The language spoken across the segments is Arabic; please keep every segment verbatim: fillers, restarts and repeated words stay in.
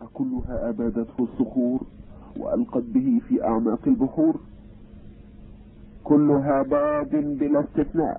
أكلها أبادته الصخور وألقت به في أعماق البحور؟ كلها باد بلا استثناء،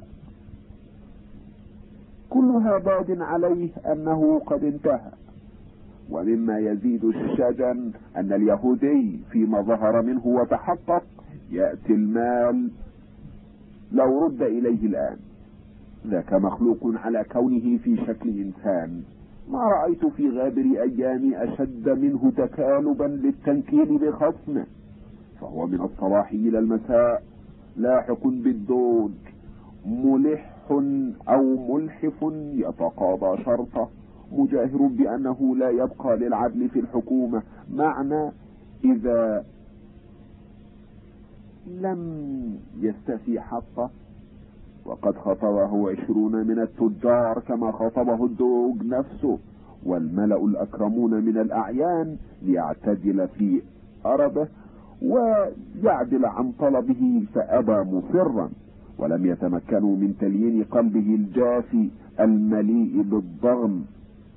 كلها باد عليه أنه قد انتهى. ومما يزيد الشجن أن اليهودي فيما ظهر منه وتحقق يأتي المال لو رد إليه الآن. ذاك مخلوق على كونه في شكل إنسان. ما رأيت في غابر أيامي أشد منه تكالبا للتنكيل بخصمه، فهو من الصباح إلى المساء لاحق بالدود، ملح أو ملحف يتقاضى شرطه، مجاهر بأنه لا يبقى للعدل في الحكومة معنى إذا لم يستفي حقه. وقد خطبه عشرون من التجار كما خطبه الدوق نفسه والملأ الأكرمون من الأعيان ليعتدل في أربه ويعدل عن طلبه، فأبى مصرا، ولم يتمكنوا من تليين قلبه الجافي المليء بالضغم.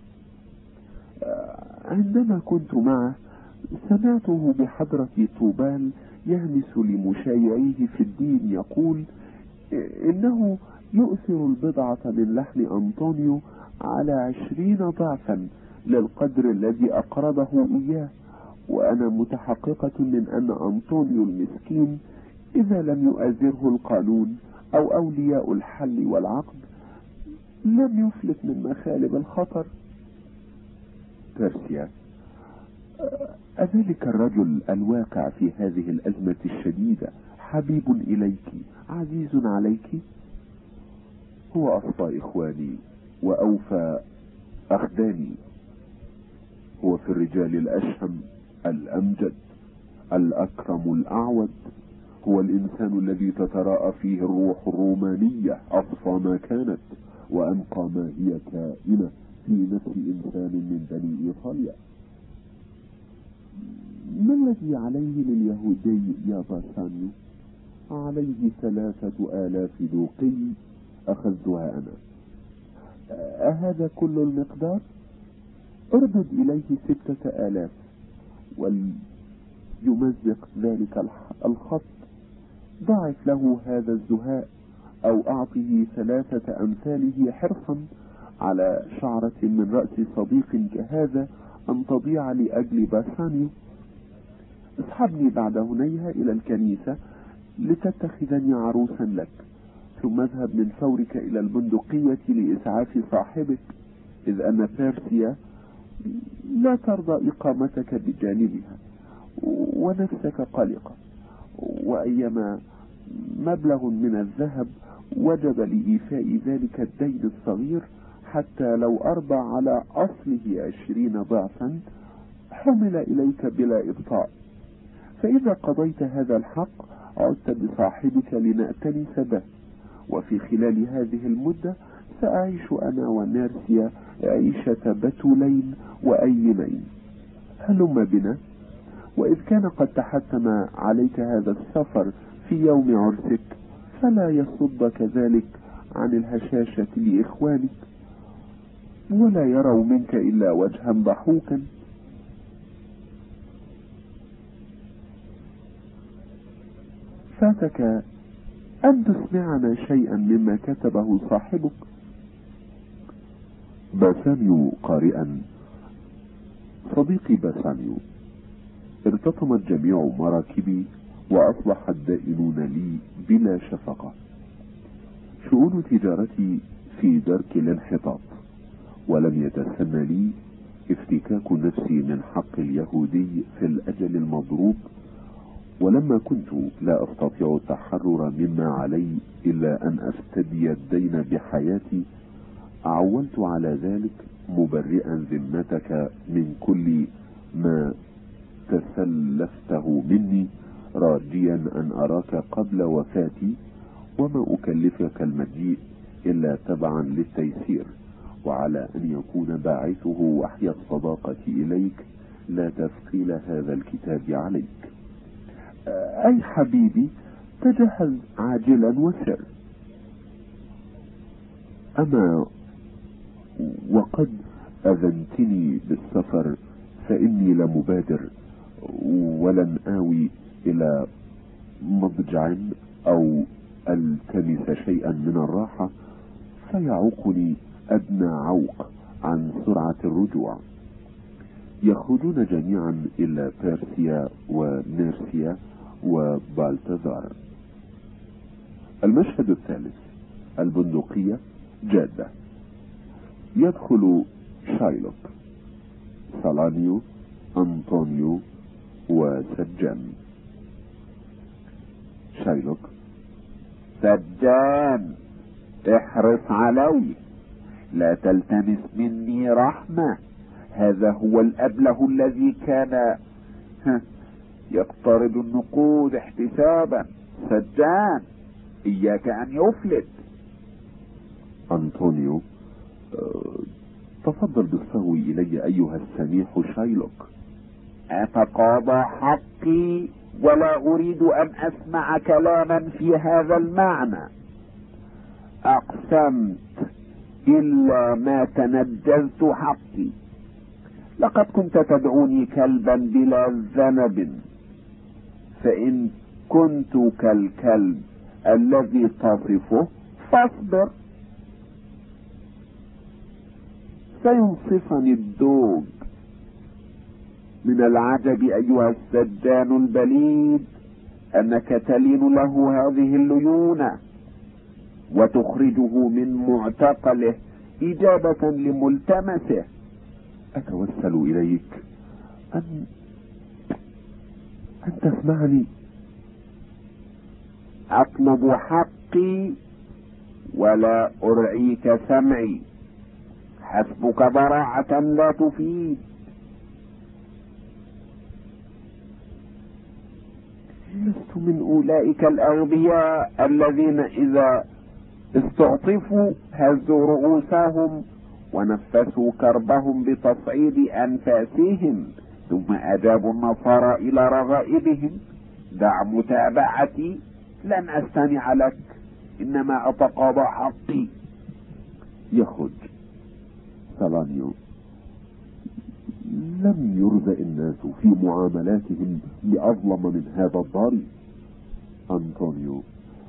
عندما كنت معه سمعته بحضرة طوبال يهمس لمشايعيه في الدين يقول إنه يؤثر البضعة من لحم أنطونيو على عشرين ضعفا للقدر الذي أقرضه إياه، وأنا متحققة من أن أنطونيو المسكين إذا لم يؤازره القانون أو أولياء الحل والعقد لم يفلت من مخالب الخطر. بيرسيا: أذلك الرجل الواقع في هذه الأزمة الشديدة حبيب إليك عزيز عليك؟ هو أصفى إخواني وأوفى أخداني، هو في الرجال الأشهم الأمجد الأكرم الأعود، هو الإنسان الذي تتراءى فيه الروح الرومانية أصفى ما كانت وأنقى ما هي كائنة في نفس إنسان من بني إيطاليا. ما الذي عليه لليهودي يا باسانيو؟ عليه ثلاثة آلاف دوقي أخذتها أنا. أهذا كل المقدار؟ اردد إليه ستة آلاف وليمزق ذلك الخط، ضاعف له هذا الزهاء أو أعطه ثلاثة أمثاله حرصا على شعرة من رأس صديق كهذا أن تضيع لأجل باسانيو. اصحبني بعد هنيها إلى الكنيسة لتتخذني عروسا لك، ثم اذهب من فورك إلى البندقية لإسعاف صاحبك، إذ أن بيرسيا لا ترضى إقامتك بجانبها ونفسك قلقة، وأيما مبلغ من الذهب وجب لإيفاء ذلك الدين الصغير حتى لو أربى على أصله عشرين ضعفا حمل إليك بلا إبطاء. فإذا قضيت هذا الحق عدت بصاحبك لنأتنس به، وفي خلال هذه المدة سأعيش أنا ونيرسيا عيشة بتولين وأيمين. هلم بنا. وإذ كان قد تحتم عليك هذا السفر في يوم عرسك فلا يصدك ذلك عن الهشاشة لإخوانك، ولا يروا منك إلا وجها ضحوكا. فاتك أن تسمعنا شيئا مما كتبه صاحبك. باسانيو قارئا: صديقي باسانيو، ارتطمت جميع مراكبي وأصبح الدائنون لي بلا شفقة. شؤون تجارتي في درك الانحطاط، ولم يتسنى لي افتكاك نفسي من حق اليهودي في الأجل المضروب، ولما كنت لا أستطيع التحرر مما علي إلا أن أفتدي الدين بحياتي عولت على ذلك مبرئا ذمتك من كل ما تسلفته مني، راجيا أن أراك قبل وفاتي، وما أكلفك المجيء إلا تبعا للتيسير، وعلى أن يكون باعثه وحي الصداقة إليك لا تثقيل هذا الكتاب عليك. أي حبيبي، تجهز عاجلا وسر. أما وقد أذنتني بالسفر فإني لمبادر ولن آوي إلى مضجع أو ألتمس شيئا من الراحة فيعوقني أدنى عوق عن سرعة الرجوع. يخرجون جميعا إلى بيرسيا ونيرسيا وبالتزار. المشهد الثالث: البندقية جادة. يدخل شايلوك، سالانيو، أنطونيو وسجان. شايلوك: سجان، احرص علي، لا تلتمس مني رحمة. هذا هو الأبله الذي كان يقترض النقود احتسابا. سجان، إياك أن يفلت. أنطونيو: أه تفضل بالصهو إلي أيها السميح شايلوك. أتقاضى حقي ولا أريد أن أسمع كلاما في هذا المعنى. أقسمت إلا ما تنجزت حقي. لقد كنت تدعوني كلبا بلا ذنب، فإن كنت كالكلب الذي تصفه فاصبر. سينصفني الدوق. من العجب أيها السجان البليد أنك تلين له هذه الليونة وتخرجه من معتقله إجابة لملتمسه. أتوسل إليك أن أن تسمعني. أطلب حقي ولا أرعيك سمعي. حسبك براعة لا تفيد. لست من أولئك الأغبياء الذين إذا استعطفوا هزوا رؤوسهم ونفسوا كربهم بتصعيد أنفاسهم ثم أجابوا النصارى إلى رغائبهم. دع متابعتي، لن أستمع لك، إنما أتقاضى حقي. يخرج سالانيو: لم يرزق الناس في معاملاتهم بأظلم من هذا الضاري. أنطونيو: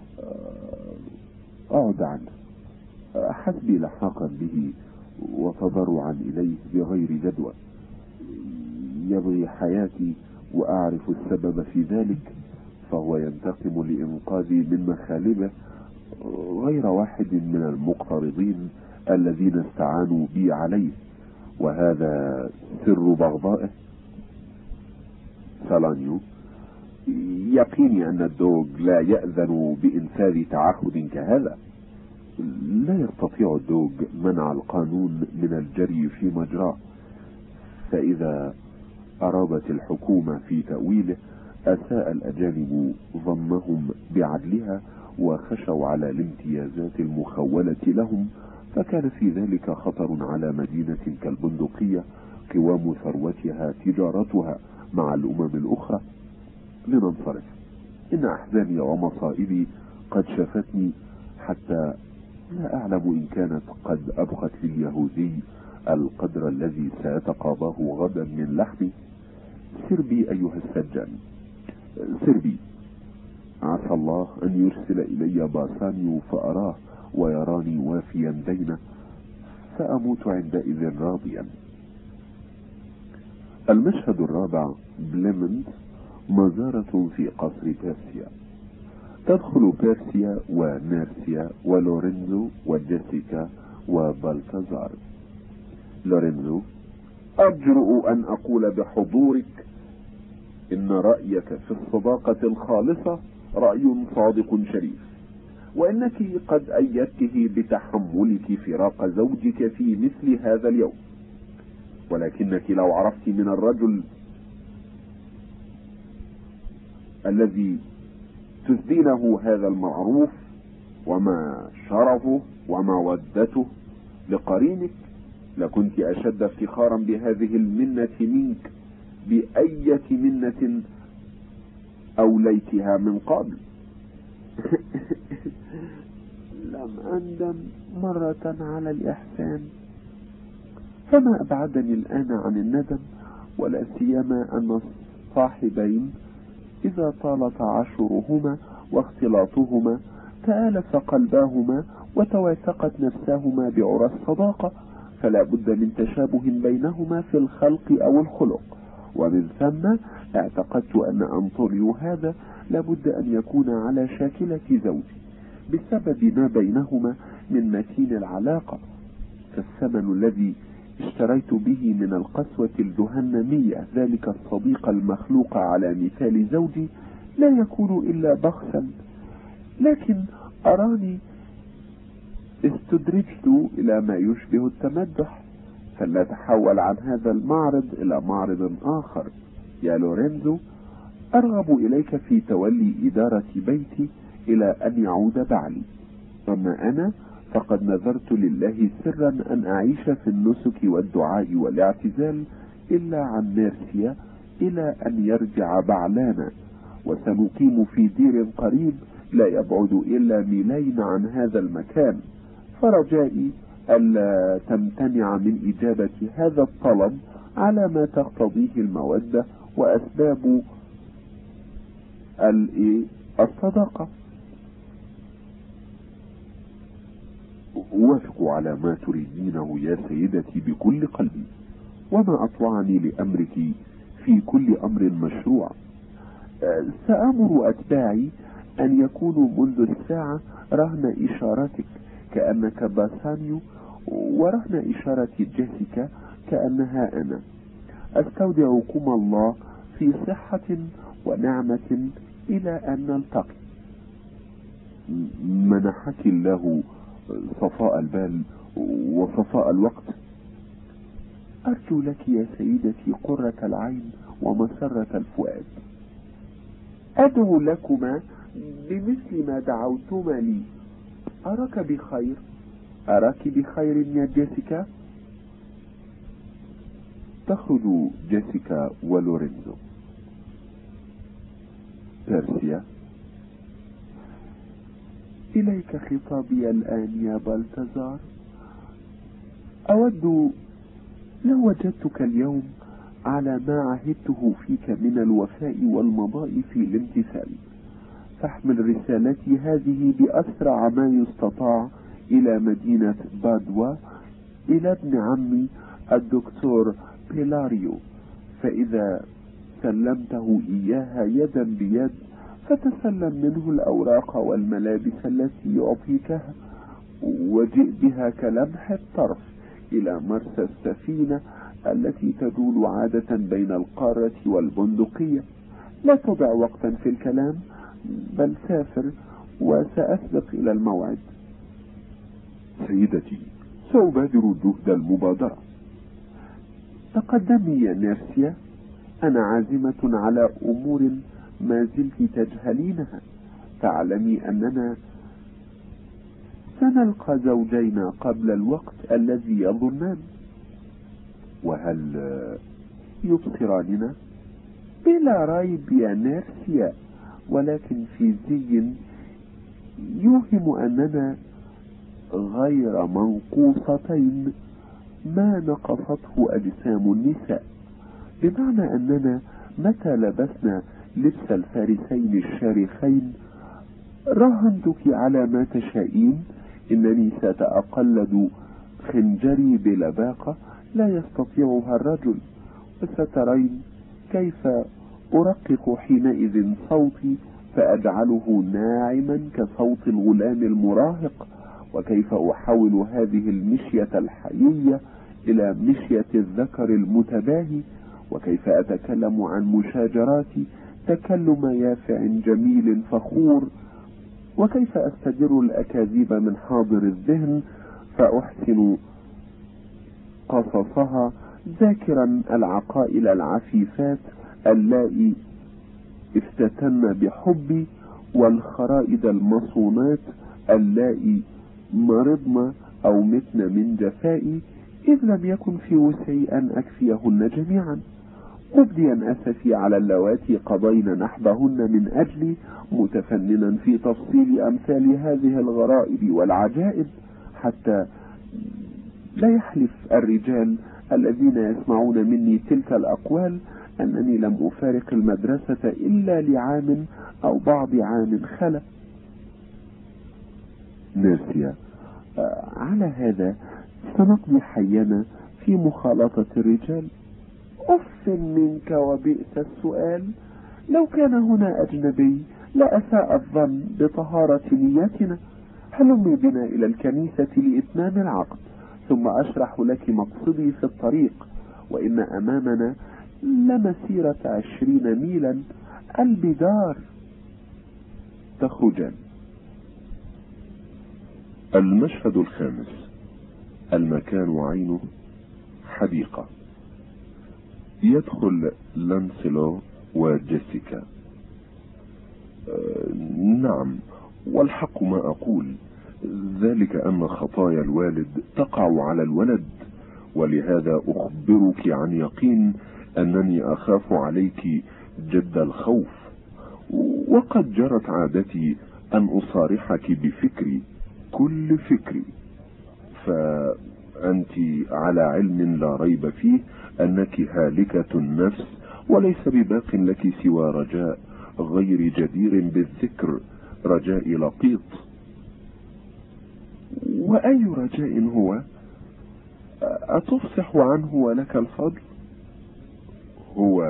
أعد عنه، حسبي لحاقا به وتضرعا إليه بغير جدوى. يبغي حياتي وأعرف السبب في ذلك، فهو ينتقم لإنقاذي من مخالبه غير واحد من المقترضين الذين استعانوا بي عليه، وهذا سر بغضائه. سالانيو: يقيني أن الدوغ لا يأذن بإنفاذ تعهد كهذا. لا يستطيع الدوغ منع القانون من الجري في مجراه، فإذا أرادت الحكومة في تأويله أساء الأجانب ظنهم بعدلها وخشوا على الامتيازات المخولة لهم، فكان في ذلك خطر على مدينة كالبندقية قوام ثروتها تجارتها مع الأمم الأخرى. لننصرف، إن أحزاني ومصائبي قد شفتني حتى لا أعلم إن كانت قد أبقت لليهودي القدر الذي سأتقاضاه غدا من لحمي. سر بي أيها السجان، سر بي. عسى الله أن يرسل إلي باسانيو فأراه ويراني وافيا دينه، فأموت عندئذ راضيا. المشهد الرابع: بليمنت، مزارة في قصر بيرسيا. تدخل بيرسيا ونيرسيا ولورينزو وجيسيكا وبالتزار. لورينزو: أجرؤ أن أقول بحضورك إن رأيك في الصداقة الخالصة رأي صادق شريف، وإنك قد أيدته بتحملك فراق زوجك في مثل هذا اليوم، ولكنك لو عرفت من الرجل الذي تسدينه هذا المعروف وما شرفه ومودته لقرينك لكنت أشد افتخارا بهذه المنة منك بأية منة أوليتها من قبل. لم أندم مرة على الإحسان، فما أبعدني الآن عن الندم ولا سيما أن الصاحبين إذا طال تعاشرهما واختلاطهما تآلف قلباهما وتواثقت نفساهما بعرى الصداقة، فلا بد من تشابه بينهما في الخلق أو الخلق. ومن ثم اعتقدت أن أنطونيو هذا لابد أن يكون على شاكلة زوجي بسبب ما بينهما من متين العلاقة، فالثمن الذي اشتريت به من القسوة الجهنمية ذلك الصديق المخلوق على مثال زوجي لا يكون إلا بخسا. لكن أراني استدرجت إلى ما يشبه التمدح، فلنتحول عن هذا المعرض إلى معرض آخر. يا لورينزو، أرغب إليك في تولي إدارة بيتي إلى أن يعود بعلي، أما أنا فقد نذرت لله سرا أن أعيش في النسك والدعاء والاعتزال إلا عن ميرسيا إلى أن يرجع بعلانا، وسنقيم في دير قريب لا يبعد إلا ميلين عن هذا المكان، فرجائي ألا تمتنع من إجابة هذا الطلب على ما تقتضيه المودة وأسباب الصداقة. أوافق على ما تريدينه يا سيدتي بكل قلبي، وما أطوعني لأمرك في كل أمر مشروع. سأمر أتباعي أن يكونوا منذ الساعة رهن إشارتك كأنك باسانيو، ورهن إشارة جيسيكا كأنها أنا. أستودعكم الله في صحة ونعمة إلى أن نلتقي. منحك الله صفاء البال وصفاء الوقت. أرجو لك يا سيدتي قرة العين ومسرة الفؤاد. أدعو لكما بمثل ما دعوتما لي. أراك بخير. أراك بخير يا جيسيكا. تخرج جيسيكا ولورينزو. بيرسيا: إليك خطابي الآن يا بالتزار. أود لو وجدتك اليوم على ما عهدته فيك من الوفاء والمضاء في الامتثال، فاحمل رسالتي هذه بأسرع ما يستطاع إلى مدينة بادوا إلى ابن عمي الدكتور بيلاريو، فإذا سلمته إياها يدا بيد فتسلم منه الأوراق والملابس التي يعطيكها، وجئ بها كلمح الطرف إلى مرسى السفينة التي تدول عادة بين القارة والبندقية. لا تضع وقتا في الكلام، بل سافر وسأسبق إلى الموعد. سيدتي، سأبادر جهد المبادرة. تقدمي يا نيرسيا، أنا عازمة على أمور ما زلت تجهلينها. تعلمي أننا سنلقى زوجين قبل الوقت الذي يظنان. وهل يبصراننا؟ بلا ريب يا نيرسيا، ولكن في زي يوهم أننا غير منقوصتين ما نقصته أجسام النساء، بمعنى أننا متى لبسنا لبس الفارسين الشارخين راهنتك على ما تشائين، إنني سأتقلد خنجري بلباقة لا يستطيعها الرجل، وسترين كيف أرقق حينئذ صوتي فأجعله ناعما كصوت الغلام المراهق، وكيف أحول هذه المشية الحيية إلى مشية الذكر المتباهي، وكيف أتكلم عن مشاجراتي تكلم يافع جميل فخور، وكيف أستدر الأكاذيب من حاضر الذهن فأحسن قصصها، ذاكرا العقائل العفيفات اللائي افتتن بحبي، والخرائد المصونات اللائي مرضن أو متن من جفائي، إذ لم يكن في وسعي أن أكفيهن جميعا، مبديا أسفي على اللواتي قضين نحبهن من أجلي، متفننا في تفصيل أمثال هذه الغرائب والعجائب، حتى لا يحلف الرجال الذين يسمعون مني تلك الأقوال أنني لم أفارق المدرسة إلا لعام أو بعض عام خلا. ناسيا: على هذا سنقضي حينا في مخالطة الرجال. أف منك وبئس السؤال، لو كان هنا أجنبي لأساء الظن بطهارة نيتنا. هلمي بنا إلى الكنيسة لإتمام العقد، ثم أشرح لك مقصدي في الطريق، وإن أمامنا لمسيرة عشرين ميلا البدار. تخرجان. المشهد الخامس. المكان وعينه حديقة. يدخل لانسلو وجيسيكا. أه نعم، والحق ما أقول، ذلك أن خطايا الوالد تقع على الولد، ولهذا أخبرك عن يقين أنني أخاف عليك جد الخوف، وقد جرت عادتي أن أصارحك بفكري، كل فكري. فأنت على علم لا ريب فيه أنك هالكة النفس، وليس بباق لك سوى رجاء غير جدير بالذكر، رجاء لقيط. وأي رجاء هو؟ أتفصح عنه ولك الفضل؟ هو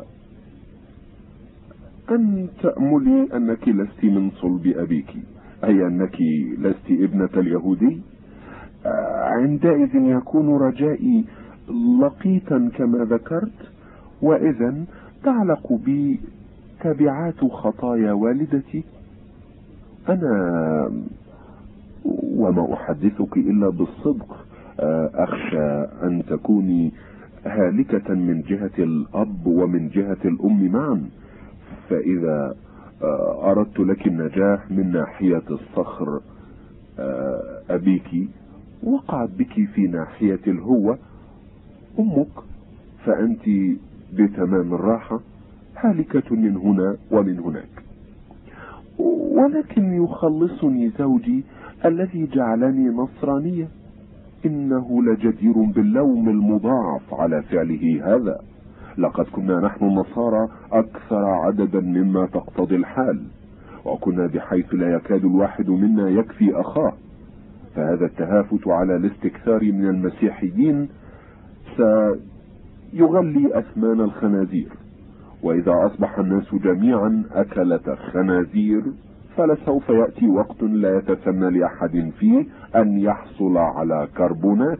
أن تأملي أنك لست من صلب أبيك، أي أنك لست ابنة اليهودي. عندئذ يكون رجائي لقيتا كما ذكرت، وإذا تعلق بي تبعات خطايا والدتي. أنا وما أحدثك إلا بالصدق، أخشى أن تكوني هالكة من جهة الأب ومن جهة الأم معا، فإذا أردت لك النجاح من ناحية الصخر أبيك، وقعت بك في ناحية الهوة أمك، فأنت بتمام الراحة هالكة من هنا ومن هناك. ولكن يخلصني زوجي الذي جعلني نصرانية. إنه لجدير باللوم المضاعف على فعله هذا. لقد كنا نحن النصارى أكثر عددا مما تقتضي الحال، وكنا بحيث لا يكاد الواحد منا يكفي أخاه، فهذا التهافت على الاستكثار من المسيحيين سيغلي أثمان الخنازير، وإذا أصبح الناس جميعا أكلة خنازير فلسوف يأتي وقت لا يتسنى لأحد فيه أن يحصل على كربونات.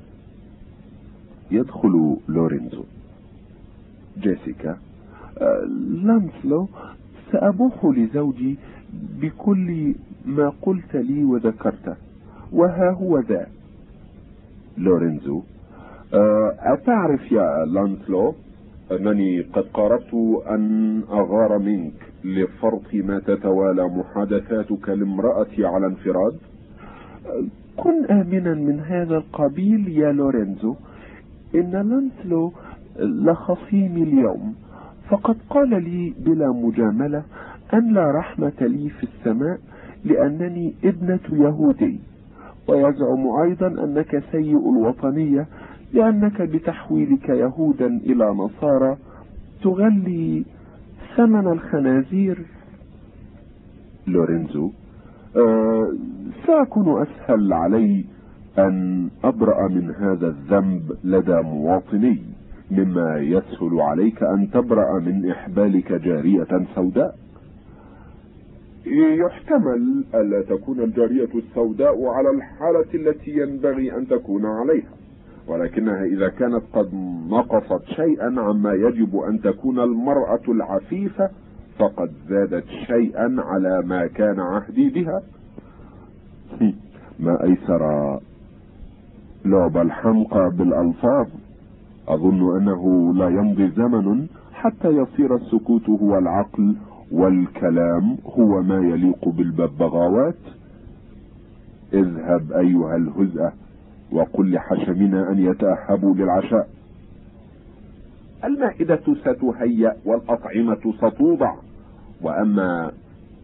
يدخل لورينزو. جيسيكا: أه لانسلو، سأبوح لزوجي بكل ما قلت لي وذكرته، وها هو ذا. لورينزو: أه أتعرف يا لانسلو أنني قد قربت أن أغار منك لفرط ما تتوالى محادثاتك لامرأتي على انفراد. كن آمنا من هذا القبيل يا لورينزو، إن لانسلو لخصيمي اليوم، فقد قال لي بلا مجاملة أن لا رحمة لي في السماء لأنني ابنة يهودي، ويزعم أيضا أنك سيء الوطنية لأنك بتحويلك يهودا إلى نصارى تغلي ثمن الخنازير. لورينزو: أه سأكون أسهل علي أن أبرأ من هذا الذنب لدى مواطني مما يسهل عليك أن تبرأ من إحبالك جارية سوداء. يحتمل ألا تكون الجارية السوداء على الحالة التي ينبغي أن تكون عليها، ولكنها إذا كانت قد نقصت شيئا عما يجب أن تكون المرأة العفيفة فقد زادت شيئا على ما كان عهدي بها. ما أيسر لعب الحمقى بالألفاظ. أظن أنه لا يمضي زمن حتى يصير السكوت هو العقل والكلام هو ما يليق بالببغاوات. اذهب أيها الهزء وقل لحشمنا أن يتأهبوا للعشاء. المائدة ستهيأ والأطعمة ستوضع، وأما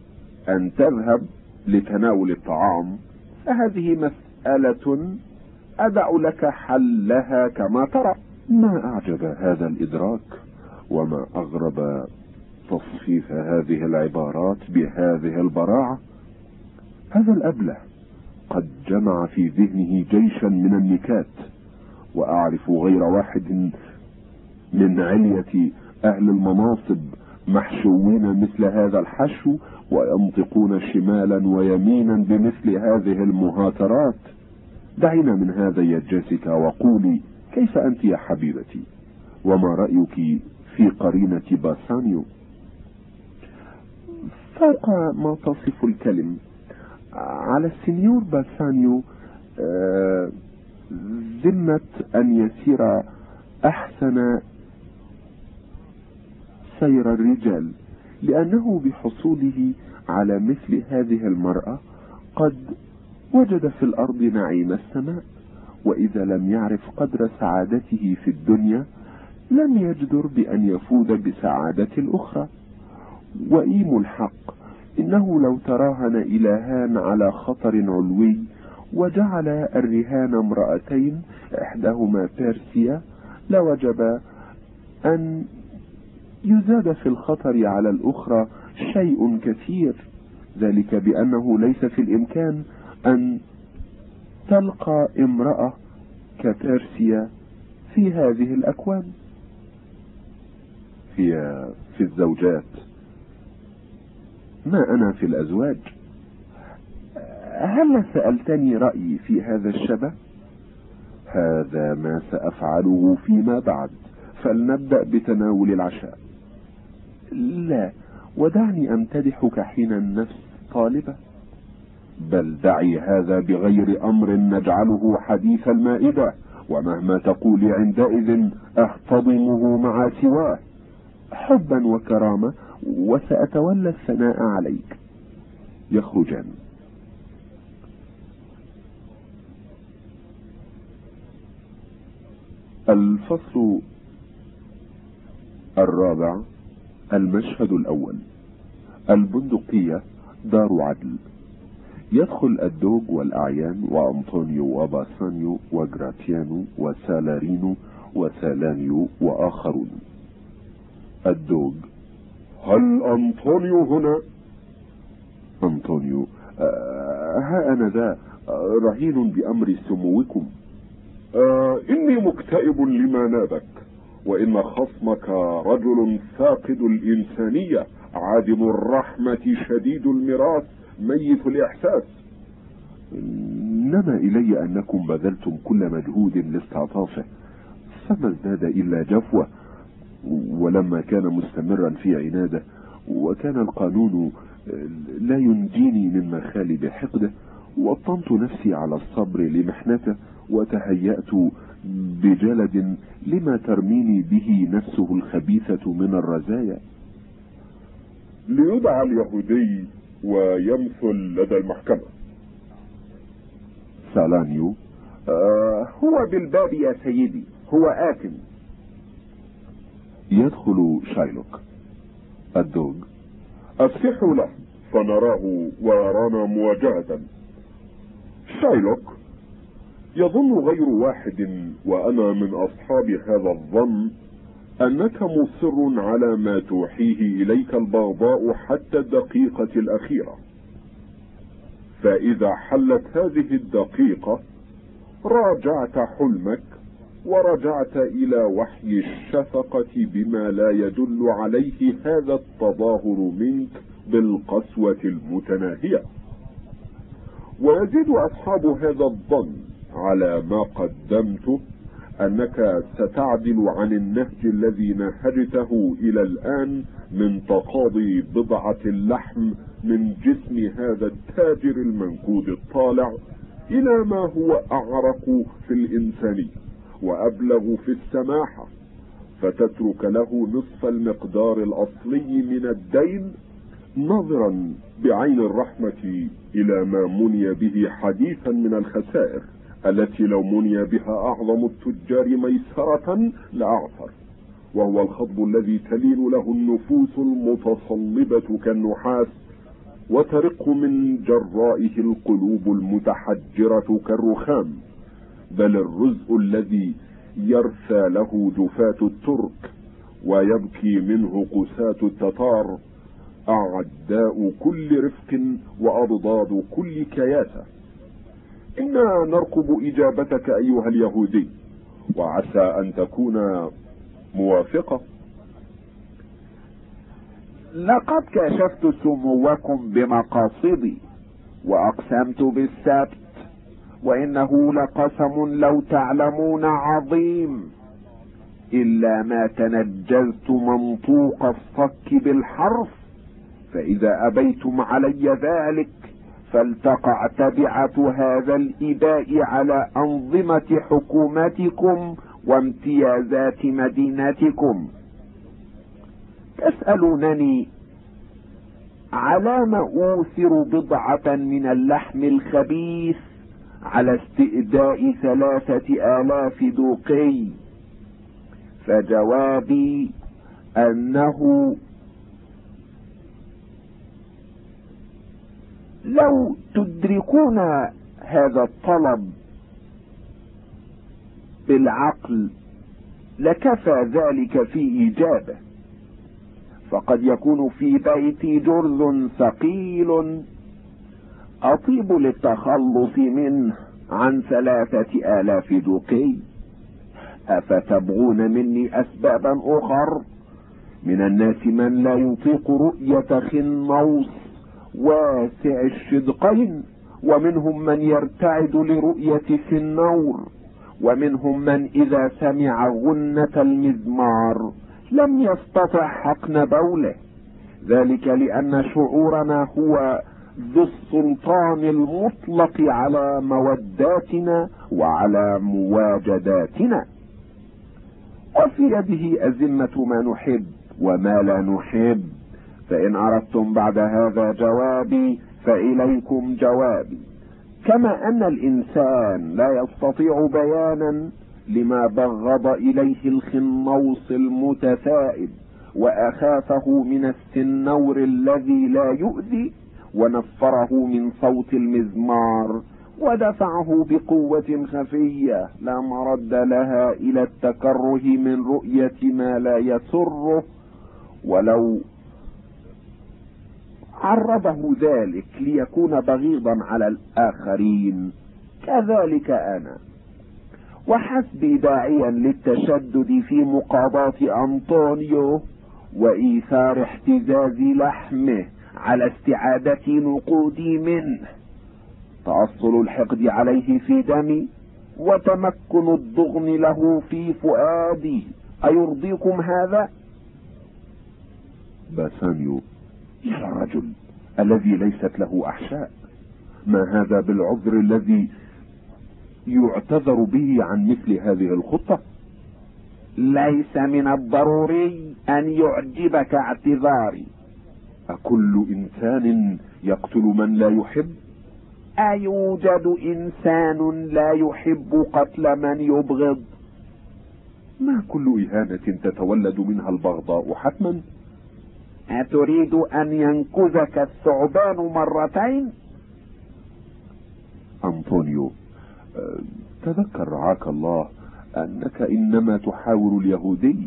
أن تذهب لتناول الطعام فهذه مسألة أدع لك حلها كما ترى. ما أعجب هذا الإدراك، وما أغرب تصفيف هذه العبارات بهذه البراعة. هذا الأبله قد جمع في ذهنه جيشا من النكات، وأعرف غير واحد من علية أهل المناصب محشوين مثل هذا الحشو، وينطقون شمالا ويمينا بمثل هذه المهاترات. دعينا من هذا يا جيسيكا، وقولي كيف أنت يا حبيبتي؟ وما رأيك في قرينة باسانيو؟ فوق ما تصف الكلم، على السنيور باسانيو ذمة أن يسير أحسن سير الرجال، لأنه بحصوله على مثل هذه المرأة قد وجد في الأرض نعيم السماء، وإذا لم يعرف قدر سعادته في الدنيا لم يجدر بأن يفوز بسعادة الأخرى. وإيم الحق إنه لو تراهن إلهان على خطر علوي وجعل الرهان امرأتين إحداهما بيرسيا، لوجب أن يزاد في الخطر على الأخرى شيء كثير، ذلك بأنه ليس في الإمكان أن تلقى امرأة كبيرسيا في هذه الأكوان. هي في الزوجات، ما أنا في الأزواج. هل سألتني رأيي في هذا الشبه؟ هذا ما سأفعله فيما بعد، فلنبدأ بتناول العشاء. لا، ودعني أمتدحك حين النفس طالبة. بل دعي هذا بغير أمر نجعله حديث المائدة، ومهما تقولي عندئذ أحتضمه مع سواه. حبا وكرامة، وسأتولى الثناء عليك. يخرجان. الفصل الرابع. المشهد الأول. البندقية، دار عدل. يدخل الدوج والأعيان وأنطونيو وباسانيو وجراتيانو وسالارينو وسالانيو وآخرون. الدوج: هل أنطونيو هنا؟ أنطونيو: آه ها أنا ذا، آه رهين بأمر سموكم. آه إني مكتئب لما نابك، وإن خصمك رجل فاقد الإنسانية، عادم الرحمة، شديد المراس، ميت الإحساس. نما إلي أنكم بذلتم كل مجهود لاستعطافه، فما ازداد إلا جفوة. ولما كان مستمرا في عناده، وكان القانون لا ينجيني من مخالب حقده، وطنت نفسي على الصبر لمحنته، وتهيأت بجلد لما ترميني به نفسه الخبيثة من الرزايا. ليدعى اليهودي ويمثل لدى المحكمة. سالانيو: آه هو بالباب يا سيدي، هو آتم. يدخل شايلوك. الدوج: أفتحوا له فنراه ويرانا مواجهة. شايلوك: يظن غير واحد وأنا من أصحاب هذا الظن أنك مصر على ما توحيه إليك البغضاء حتى الدقيقة الأخيرة، فإذا حلت هذه الدقيقة راجعت حلمك ورجعت إلى وحي الشفقة بما لا يدل عليه هذا التظاهر منك بالقسوة المتناهية. ويزيد أصحاب هذا الظن على ما قدمته أنك ستعدل عن النهج الذي نهجته إلى الآن من تقاضي بضعة اللحم من جسم هذا التاجر المنكود الطالع إلى ما هو أعرق في الإنسانية وأبلغ في السماحة، فتترك له نصف المقدار الأصلي من الدين، نظرا بعين الرحمة إلى ما مني به حديثا من الخسائر التي لو مني بها أعظم التجار ميسرة لأعثر، وهو الخطب الذي تلين له النفوس المتصلبة كالنحاس، وترق من جرائه القلوب المتحجرة كالرخام، بل الرزء الذي يرثى له جفاة الترك ويبكي منه قساة التتار، أعداء كل رفق وأضداد كل كياسة. إنا نرقب إجابتك أيها اليهودي، وعسى أن تكون موافقة. لقد كشفت سموكم بمقاصدي وأقسمت بالسبت، وإنه لقسم لو تعلمون عظيم، إلا ما تنجزت منطوق الصك بالحرف، فإذا أبيتم علي ذلك فلتقع تبعة هذا الإباء على أنظمة حكومتكم وامتيازات مدينتكم. تسألونني على ما أوثر بضعة من اللحم الخبيث على استئداء ثلاثة آلاف دوقي، فجوابي أنه لو تدركون هذا الطلب بالعقل لكفى ذلك في إجابة، فقد يكون في بيتي جرذ ثقيل أطيب للتخلص منه عن ثلاثة آلاف دوقي. أفتبغون مني أسبابا أخر؟ من الناس من لا يطيق رؤية خنوص واسع الشدقين، ومنهم من يرتعد لرؤية سنور، ومنهم من إذا سمع غنة المزمار لم يستطع حقن بوله، ذلك لأن شعورنا هو ذو السلطان المطلق على موداتنا وعلى مواجداتنا، وفي يده أزمة ما نحب وما لا نحب. فإن أردتم بعد هذا جوابي فإليكم جوابي. كما أن الإنسان لا يستطيع بيانا لما بغض إليه الخنوص المتثائب وأخافه من السنور الذي لا يؤذي، ونفره من صوت المزمار ودفعه بقوة خفية لا مرد لها إلى التكره من رؤية ما لا يسره، ولو عرضه ذلك ليكون بغيضا على الآخرين. كذلك أنا، وحسبي داعيا للتشدد في مقاضاة أنطونيو وإيثار احتزاز لحمه على استعادة نقودي منه، تأصل الحقد عليه في دمي وتمكن الضغن له في فؤادي. أيرضيكم هذا؟ باسانيو، يا رجل الذي ليست له أحشاء، ما هذا بالعذر الذي يعتذر به عن مثل هذه الخطة؟ ليس من الضروري أن يعجبك اعتذاري. أكل إنسان يقتل من لا يحب؟ أيوجد إنسان لا يحب قتل من يبغض؟ ما كل إهانة تتولد منها البغضاء حتما؟ أتريد أن ينكزك الثعبان مرتين؟ أنطونيو، تذكر رعاك الله أنك إنما تحاور اليهودي،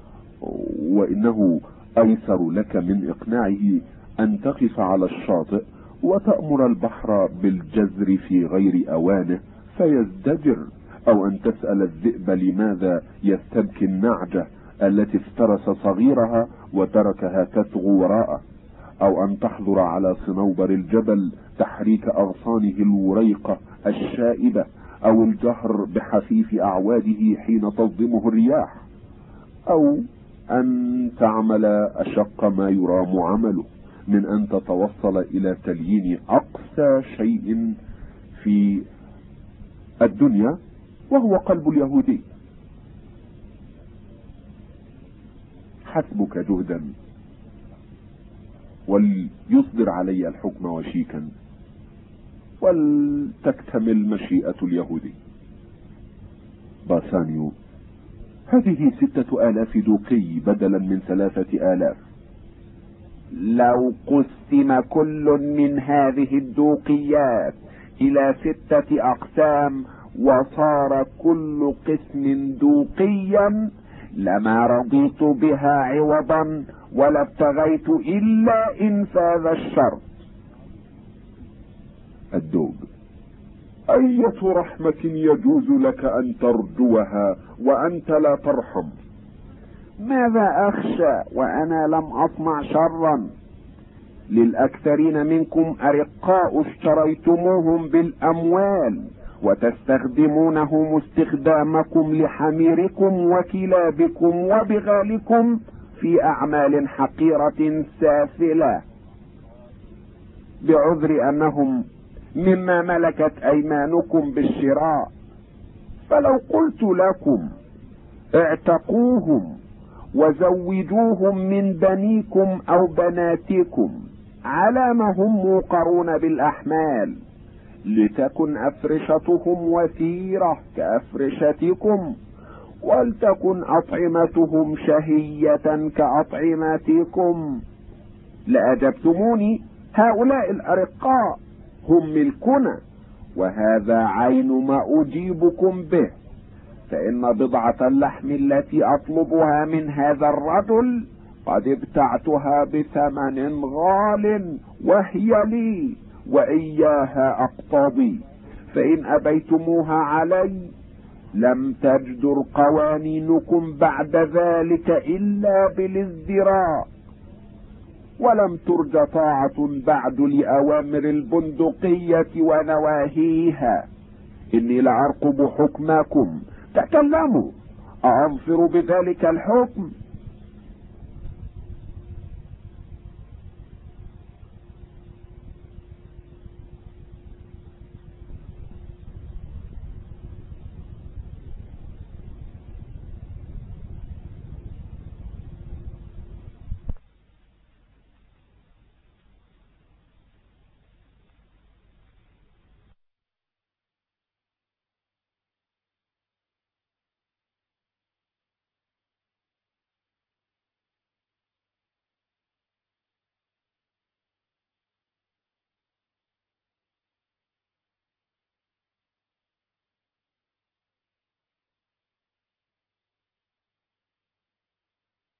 وإنه أيسر لك من إقناعه أن تقف على الشاطئ وتأمر البحر بالجزر في غير أوانه فيزدجر، أو أن تسأل الذئب لماذا يستبكي النعجة التي افترس صغيرها وتركها تثغو وراءه، أو أن تحضر على صنوبر الجبل تحريك أغصانه الوريقة الشائبة، أو الجهر بحفيف أعواده حين تصدمه الرياح، أو أن تعمل أشق ما يرام عمله من أن تتوصل إلى تليين أقسى شيء في الدنيا وهو قلب اليهودي. حسبك جهدا وليصدر علي الحكم وشيكا ولتكتمل مشيئة اليهودي. باسانيو، هذه ستة آلاف دوقي بدلا من ثلاثة آلاف. لو قسم كل من هذه الدوقيات إلى ستة أقسام وصار كل قسم دوقيا لما رضيت بها عوضا ولا ابتغيت إلا إنفاذ الشرط. الدوب: أية رحمة يجوز لك أن ترجوها وأنت لا ترحم؟ ماذا أخشى وأنا لم أصنع شرا؟ للأكثرين منكم أرقاء اشتريتموهم بالأموال وتستخدمونهم استخدامكم لحميركم وكلابكم وبغالكم في أعمال حقيرة سافلة بعذر أنهم مما ملكت أيمانكم بالشراء. فلو قلت لكم اعتقوهم وزوجوهم من بنيكم أو بناتكم على ما هم موقرون بالأحمال لتكن أفرشتهم وثيرة كأفرشتكم ولتكن أطعمتهم شهية كأطعمتكم لأجبتموني هؤلاء الأرقاء هم ملكنا، وهذا عين ما أجيبكم به، فإن بضعة اللحم التي أطلبها من هذا الرجل قد ابتعتها بثمن غال وهي لي وإياها أقتضي، فإن أبيتموها علي لم تجدر قوانينكم بعد ذلك إلا بالازدراء، ولم ترج طاعة بعد لأوامر البندقية ونواهيها. إني لأرقب حكمكم، تكلموا أأظفر بذلك الحكم